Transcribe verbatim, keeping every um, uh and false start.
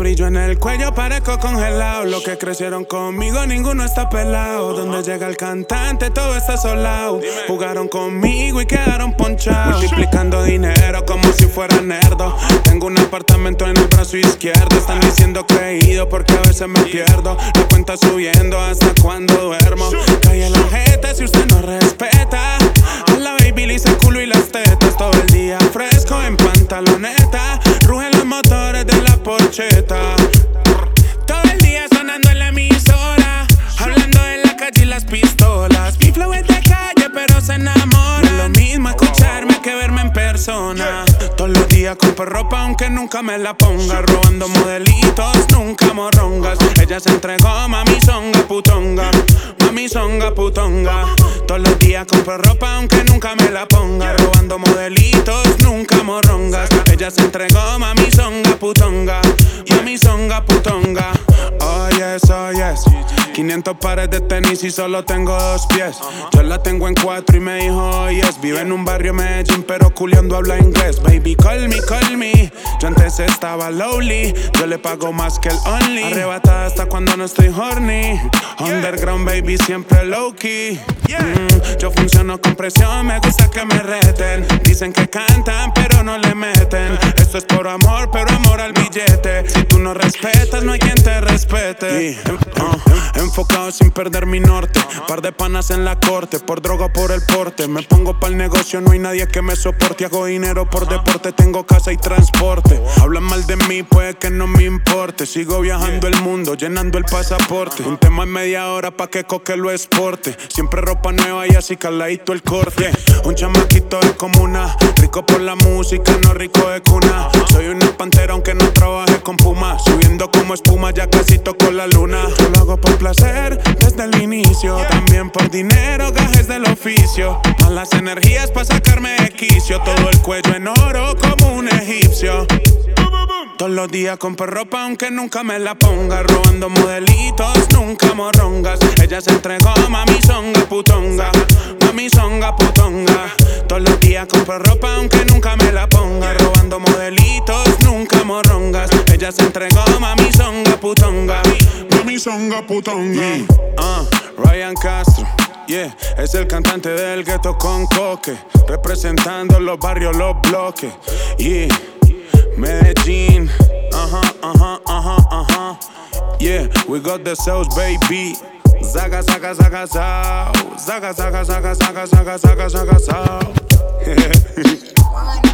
brillo en el cuello parezco congelado. Los que crecieron conmigo, ninguno está pelado. Donde llega el cantante, todo está solado. Jugaron conmigo y quedaron ponchados. Multiplicando dinero como si fuera nerdo. Tengo un apartamento en el brazo izquierdo. Están diciendo creído porque a veces me pierdo. La cuenta subiendo hasta cuando duermo. Calle la jeta si usted no respeta. A la baby le hice el culo y las tetas. Todo el día fresco en pantaloneta. Rugen los motores de la porcheta. Todo el día sonando en la emisora. Hablando de la calle y las pistolas. Mi flow es de calle pero se enamora. No es lo mismo escucharme que verme en persona. Todos los días compro ropa aunque nunca me la ponga. Robando modelitos, nunca morrongas. Ella se entregó, mami songa putonga. Mami songa putonga. Todos los días compro ropa aunque nunca me la ponga. Robando modelitos, nunca morrongas. Ella se entregó, mami songa putonga. Mami songa putonga. Oh yes, oh yes. quinientos pares de tenis y solo tengo dos pies. Yo la tengo en cuatro y me dijo oh yes. Vive en un barrio Medellín pero culiando habla inglés. Baby call me, call me. Yo antes estaba lowly. Yo le pago más que el only. Arrebatada hasta cuando no estoy horny. Underground baby siempre low key. mm, Yo funciono con presión, me gusta que me reten. Dicen que cantan pero no le meten. Esto es por amor pero amor al billete. Si tú no respetas no hay quien te respete. yeah. uh, Enfocado sin perder mi norte. Par de panas en la corte. Por droga o por el porte. Me pongo pa'l negocio, no hay nadie que me soporte. Hago dinero por deporte, tengo casa y transporte. Hablan mal de mí, puede que no me importe. Sigo viajando el mundo, llenando el pasaporte. Un tema en media hora pa' que Coque lo exporte. Siempre ropa nueva y así caladito el corte. Un chamaquito de comuna. Rico por la música, no rico de cuna. Soy una pantera aunque no trabaje con Puma. Subiendo como espuma, ya casi toco la luna. Yo lo hago por placer desde el inicio. También por dinero, gajes del oficio. Malas energías pa' sacarme de quicio. Todo el cuello en oro como un egipcio. Todos los días compro ropa aunque nunca me la ponga. Robando modelitos, nunca morrongas. Ella se entregó, mami songa putonga. Mami songa putonga. Todos los días compro ropa aunque nunca me la ponga. Robando modelitos, nunca morrongas. Ella se entregó, mami songa putonga. Mami songa putonga. yeah. uh, Ryan Castro, yeah, es el cantante del gueto con Coque. Representando los barrios, los bloques. Yeah, Medellín, uh-huh, uh-huh, uh-huh, uh-huh. Yeah, we got the sauce, baby. Zaga, zaga, zaga, zaga. Zaga, zaga, zaga, zaga, zaga, zaga, zaga, zaga.